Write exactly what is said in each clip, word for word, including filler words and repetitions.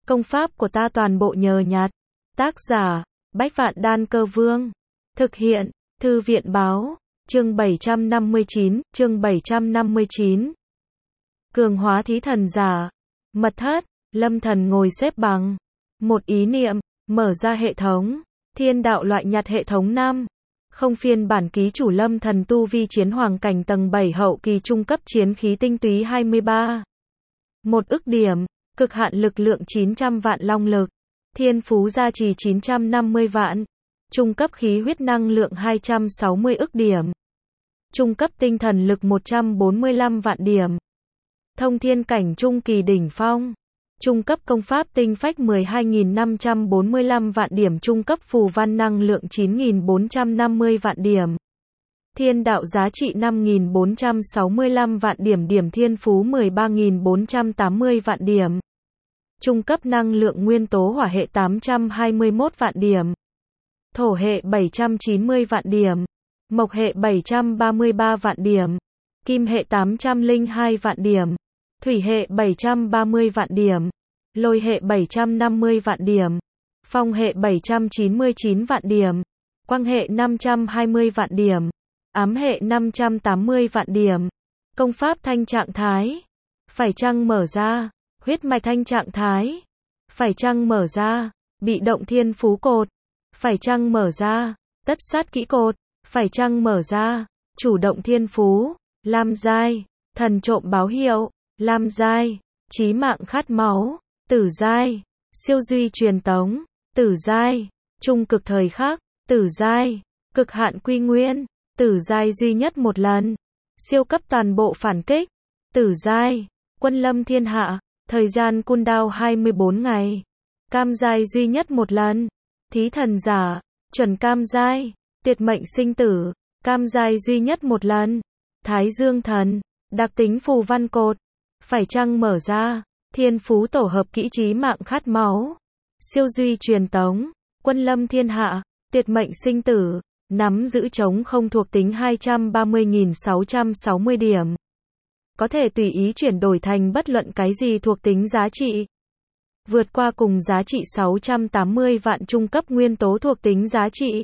Công pháp của ta toàn bộ nhờ nhặt. Tác giả, Bách Vạn Đan Cơ Vương. Thực hiện, Thư viện Báo. Chương bảy trăm năm mươi chín, chương bảy trăm năm mươi chín. Cường hóa thí thần giả. Mật thất, Lâm Thần ngồi xếp bằng. Một ý niệm, mở ra hệ thống. Thiên đạo loại nhặt hệ thống năm. Không phiên bản ký chủ Lâm Thần tu vi chiến hoàng cảnh tầng bảy hậu kỳ trung cấp chiến khí tinh túy hai mươi ba. Một ức điểm, cực hạn lực lượng chín trăm vạn long lực. Thiên phú gia trì chín trăm năm mươi vạn. Trung cấp khí huyết năng lượng hai trăm sáu mươi ức điểm. Trung cấp tinh thần lực một trăm bốn mươi lăm vạn điểm. Thông thiên cảnh trung kỳ đỉnh phong. Trung cấp công pháp tinh phách mười hai nghìn năm trăm bốn mươi lăm vạn điểm. Trung cấp phù văn năng lượng chín nghìn bốn trăm năm mươi vạn điểm. Thiên đạo giá trị năm nghìn bốn trăm sáu mươi lăm vạn điểm. Điểm thiên phú mười ba nghìn bốn trăm tám mươi vạn điểm. Trung cấp năng lượng nguyên tố hỏa hệ tám trăm hai mươi mốt vạn điểm. Thổ hệ bảy trăm chín mươi vạn điểm. Mộc hệ bảy trăm ba mươi ba vạn điểm. Kim hệ tám trăm lẻ hai vạn điểm. Thủy hệ bảy trăm ba mươi vạn điểm. Lôi hệ bảy trăm năm mươi vạn điểm. Phong hệ bảy trăm chín mươi chín vạn điểm. Quang hệ năm trăm hai mươi vạn điểm. Ám hệ năm trăm tám mươi vạn điểm. Công pháp thanh trạng thái. Phải chăng mở ra. Huyết mạch thanh trạng thái. Phải chăng mở ra. Bị động thiên phú cột. Phải chăng mở ra. Tất sát kỹ cột. Phải chăng mở ra. Chủ động thiên phú. Lam giai. Thần trộm báo hiệu. Lam giai. Chí mạng khát máu. Tử giai. Siêu duy truyền tống. Tử giai. Trung cực thời khắc. Tử giai. Cực hạn quy nguyên. Tử giai duy nhất một lần. Siêu cấp toàn bộ phản kích. Tử giai. Quân lâm thiên hạ. Thời gian cooldown hai mươi bốn ngày. Cam giai duy nhất một lần. Thí thần giả. Chuẩn cam giai. Tuyệt mệnh sinh tử. Cam giai duy nhất một lần. Thái dương thần. Đặc tính phù văn cột. Phải chăng mở ra. Thiên phú tổ hợp kỹ trí mạng khát máu. Siêu duy truyền tống. Quân lâm thiên hạ. Tuyệt mệnh sinh tử. Nắm giữ chống không thuộc tính hai trăm ba mươi nghìn sáu trăm sáu mươi điểm. Có thể tùy ý chuyển đổi thành bất luận cái gì thuộc tính giá trị. Vượt qua cùng giá trị sáu trăm tám mươi vạn trung cấp nguyên tố thuộc tính giá trị.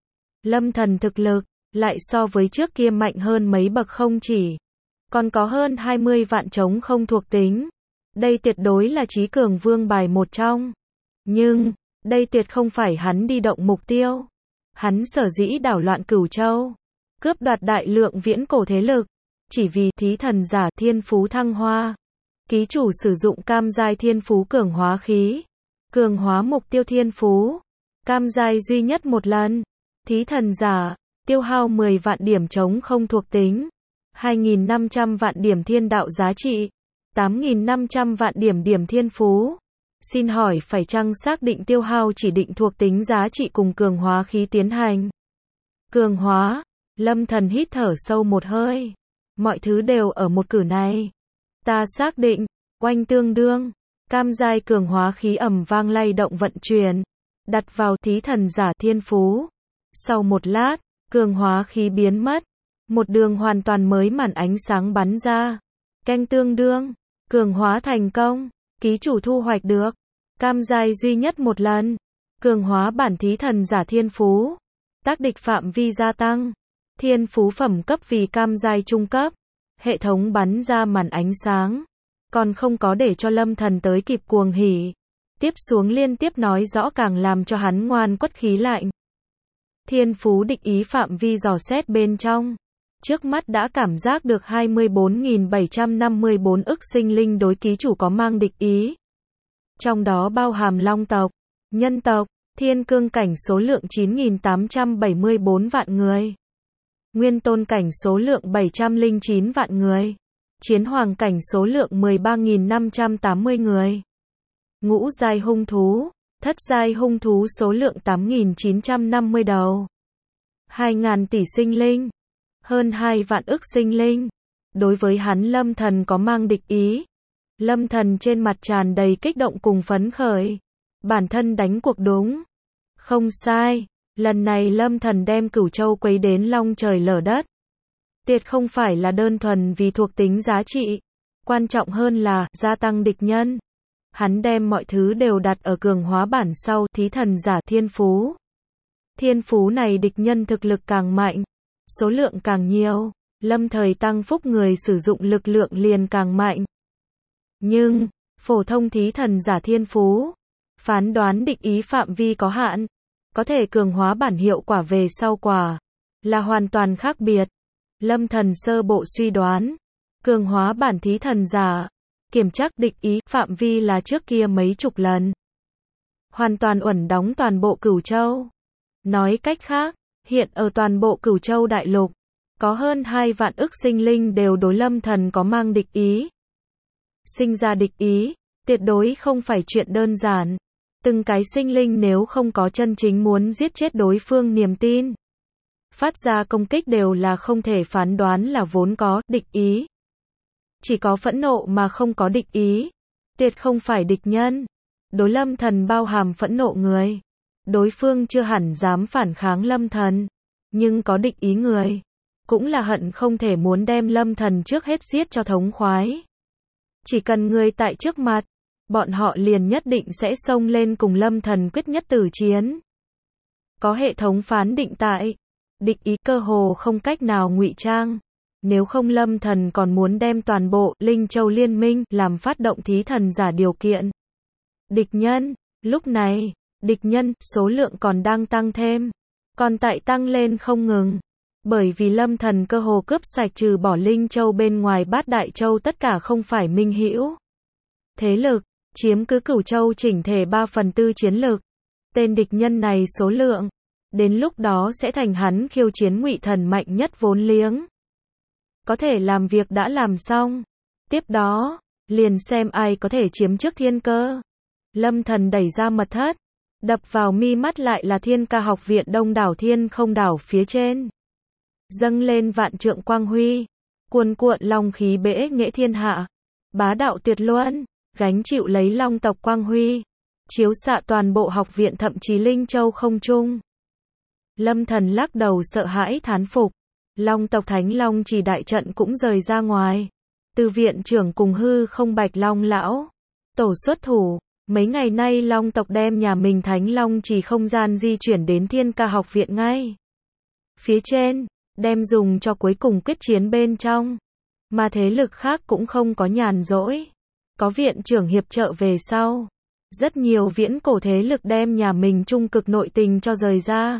Lâm Thần thực lực, lại so với trước kia mạnh hơn mấy bậc không chỉ. Còn có hơn hai mươi vạn chống không thuộc tính. Đây tuyệt đối là trí cường vương bài một trong. Nhưng, đây tuyệt không phải hắn đi động mục tiêu. Hắn sở dĩ đảo loạn Cửu Châu. Cướp đoạt đại lượng viễn cổ thế lực. Chỉ vì thí thần giả thiên phú thăng hoa. Ký chủ sử dụng cam giai thiên phú cường hóa khí. Cường hóa mục tiêu thiên phú. Cam giai duy nhất một lần. Thí thần giả, tiêu hao mười vạn điểm chống không thuộc tính. hai nghìn năm trăm vạn điểm thiên đạo giá trị. tám nghìn năm trăm vạn điểm điểm thiên phú. Xin hỏi phải chăng xác định tiêu hao chỉ định thuộc tính giá trị cùng cường hóa khí tiến hành? Cường hóa. Lâm Thần hít thở sâu một hơi. Mọi thứ đều ở một cử này. Ta xác định. Oanh tương đương. Cam giai cường hóa khí ầm vang lay động vận chuyển. Đặt vào thí thần giả thiên phú. Sau một lát, cường hóa khí biến mất. Một đường hoàn toàn mới màn ánh sáng bắn ra. Canh tương đương. Cường hóa thành công. Ký chủ thu hoạch được. Cam giai duy nhất một lần. Cường hóa bản thí thần giả thiên phú. Tác địch phạm vi gia tăng. Thiên phú phẩm cấp vì cam giai trung cấp. Hệ thống bắn ra màn ánh sáng. Còn không có để cho Lâm Thần tới kịp cuồng hỉ. Tiếp xuống liên tiếp nói rõ càng làm cho hắn ngoan quất khí lạnh. Thiên phú địch ý phạm vi dò xét bên trong. Trước mắt đã cảm giác được hai mươi bốn nghìn bảy trăm năm mươi bốn ức sinh linh đối ký chủ có mang địch ý. Trong đó bao hàm long tộc, nhân tộc, thiên cương cảnh số lượng chín nghìn tám trăm bảy mươi bốn vạn người. Nguyên tôn cảnh số lượng bảy trăm lẻ chín vạn người. Chiến hoàng cảnh số lượng mười ba nghìn năm trăm tám mươi người. Ngũ giai hung thú, thất giai hung thú số lượng tám nghìn chín trăm năm mươi đầu. hai nghìn tỷ sinh linh. Hơn hai vạn ức sinh linh. Đối với hắn Lâm Thần có mang địch ý. Lâm Thần trên mặt tràn đầy kích động cùng phấn khởi. Bản thân đánh cuộc đúng. Không sai. Lần này Lâm Thần đem Cửu Châu quấy đến long trời lở đất. Tuyệt không phải là đơn thuần vì thuộc tính giá trị. Quan trọng hơn là gia tăng địch nhân. Hắn đem mọi thứ đều đặt ở cường hóa bản sau, thí thần giả thiên phú. Thiên phú này địch nhân thực lực càng mạnh, số lượng càng nhiều, lâm thời tăng phúc người sử dụng lực lượng liền càng mạnh. Nhưng, phổ thông thí thần giả thiên phú, phán đoán địch ý phạm vi có hạn, có thể cường hóa bản hiệu quả về sau quả, là hoàn toàn khác biệt. Lâm Thần sơ bộ suy đoán, cường hóa bản thí thần giả, kiểm chắc địch ý phạm vi là trước kia mấy chục lần. Hoàn toàn uẩn đóng toàn bộ Cửu Châu. Nói cách khác, hiện ở toàn bộ Cửu Châu đại lục, có hơn hai vạn ức sinh linh đều đối Lâm Thần có mang địch ý. Sinh ra địch ý, tuyệt đối không phải chuyện đơn giản. Từng cái sinh linh nếu không có chân chính muốn giết chết đối phương niềm tin, phát ra công kích đều là không thể phán đoán là vốn có địch ý. Chỉ có phẫn nộ mà không có địch ý, tuyệt không phải địch nhân. Đối Lâm Thần bao hàm phẫn nộ người, đối phương chưa hẳn dám phản kháng Lâm Thần, nhưng có địch ý người, cũng là hận không thể muốn đem Lâm Thần trước hết giết cho thống khoái. Chỉ cần người tại trước mặt, bọn họ liền nhất định sẽ xông lên cùng Lâm Thần quyết nhất tử chiến. Có hệ thống phán định tại, địch ý cơ hồ không cách nào ngụy trang. Nếu không Lâm Thần còn muốn đem toàn bộ Linh Châu liên minh làm phát động thí thần giả điều kiện. Địch nhân, lúc này, địch nhân, số lượng còn đang tăng thêm, còn tại tăng lên không ngừng. Bởi vì Lâm Thần cơ hồ cướp sạch trừ bỏ Linh Châu bên ngoài Bát Đại Châu tất cả không phải minh hữu thế lực, chiếm cứ Cửu Châu chỉnh thể ba phần tư chiến lực. Tên địch nhân này số lượng, đến lúc đó sẽ thành hắn khiêu chiến Ngụy Thần mạnh nhất vốn liếng. Có thể làm việc đã làm xong, tiếp đó, liền xem ai có thể chiếm trước thiên cơ. Lâm Thần đẩy ra mật thất, đập vào mi mắt lại là Thiên Ca học viện đông đảo thiên không đảo phía trên. Dâng lên vạn trượng quang huy, cuồn cuộn long khí bẽ nghệ thiên hạ, bá đạo tuyệt luân, gánh chịu lấy long tộc quang huy, chiếu xạ toàn bộ học viện thậm chí Linh Châu không trung. Lâm Thần lắc đầu sợ hãi thán phục, long tộc Thánh Long chỉ đại trận cũng rời ra ngoài. Từ viện trưởng cùng hư không Bạch Long lão tổ xuất thủ, mấy ngày nay long tộc đem nhà mình Thánh Long chỉ không gian di chuyển đến Thiên Ca học viện ngay phía trên, đem dùng cho cuối cùng quyết chiến bên trong. Mà thế lực khác cũng không có nhàn rỗi, có viện trưởng hiệp trợ về sau, rất nhiều viễn cổ thế lực đem nhà mình trung cực nội tình cho rời ra.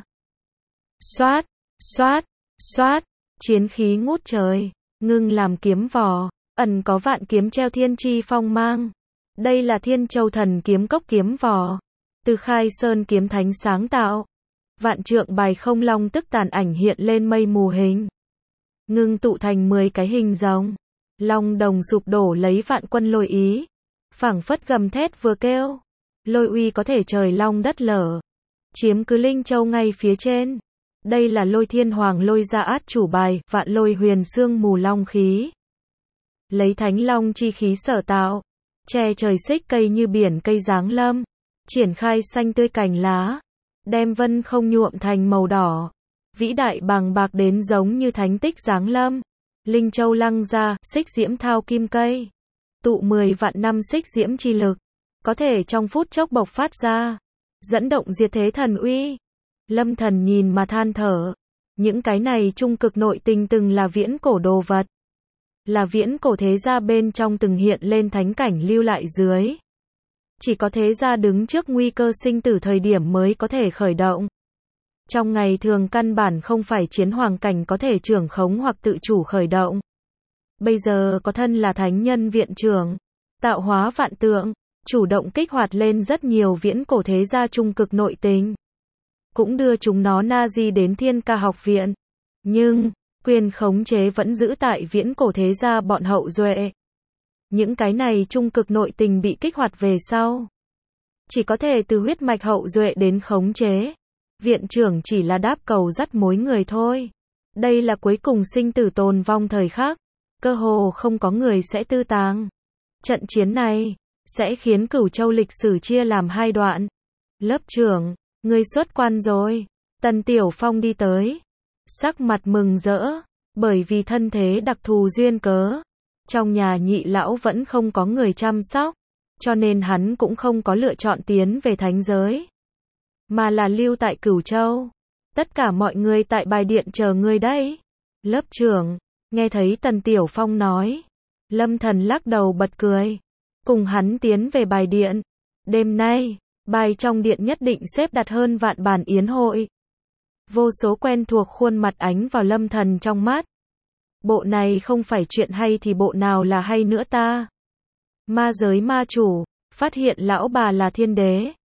Xoát, xoát, xoát, chiến khí ngút trời, ngưng làm kiếm vỏ, ẩn có vạn kiếm treo thiên chi phong mang. Đây là Thiên Châu thần kiếm cốc kiếm vỏ, từ Khai Sơn kiếm thánh sáng tạo. Vạn trượng bài không long tức tàn ảnh hiện lên mây mù hình, ngưng tụ thành mười cái hình rồng. Long đồng sụp đổ lấy vạn quân lôi ý, phảng phất gầm thét vừa kêu, lôi uy có thể trời long đất lở, chiếm cứ Linh Châu ngay phía trên. Đây là Lôi Thiên Hoàng lôi ra át chủ bài, vạn lôi huyền xương mù long khí. Lấy Thánh Long chi khí sở tạo, che trời xích cây như biển cây giáng lâm, triển khai xanh tươi cành lá, đem vân không nhuộm thành màu đỏ, vĩ đại bằng bạc đến giống như thánh tích giáng lâm. Linh Châu lăng ra, xích diễm thao kim cây, tụ mười vạn năm xích diễm chi lực, có thể trong phút chốc bộc phát ra, dẫn động diệt thế thần uy. Lâm Thần nhìn mà than thở, những cái này trung cực nội tình từng là viễn cổ đồ vật, là viễn cổ thế gia bên trong từng hiện lên thánh cảnh lưu lại dưới. Chỉ có thế gia đứng trước nguy cơ sinh tử thời điểm mới có thể khởi động. Trong ngày thường căn bản không phải chiến hoàng cảnh có thể trưởng khống hoặc tự chủ khởi động. Bây giờ có thân là thánh nhân viện trưởng, tạo hóa vạn tượng, chủ động kích hoạt lên rất nhiều viễn cổ thế gia trung cực nội tình. Cũng đưa chúng nó na di đến Thiên Ca học viện. Nhưng, quyền khống chế vẫn giữ tại viễn cổ thế gia bọn hậu duệ. Những cái này trung cực nội tình bị kích hoạt về sau, chỉ có thể từ huyết mạch hậu duệ đến khống chế. Viện trưởng chỉ là đáp cầu dắt mối người thôi. Đây là cuối cùng sinh tử tồn vong thời khắc, cơ hồ không có người sẽ tư tàng. Trận chiến này sẽ khiến Cửu Châu lịch sử chia làm hai đoạn. Lớp trưởng, ngươi xuất quan rồi. Tần Tiểu Phong đi tới, sắc mặt mừng rỡ, bởi vì thân thế đặc thù duyên cớ, trong nhà nhị lão vẫn không có người chăm sóc, cho nên hắn cũng không có lựa chọn tiến về thánh giới, mà là lưu tại Cửu Châu. Tất cả mọi người tại bài điện chờ ngươi đấy. Lớp trưởng, nghe thấy Tần Tiểu Phong nói. Lâm Thần lắc đầu bật cười. Cùng hắn tiến về bài điện. Đêm nay, bài trong điện nhất định xếp đặt hơn vạn bàn yến hội. Vô số quen thuộc khuôn mặt ánh vào Lâm Thần trong mắt. Bộ này không phải chuyện hay thì bộ nào là hay nữa ta? Ma giới ma chủ, phát hiện lão bà là thiên đế.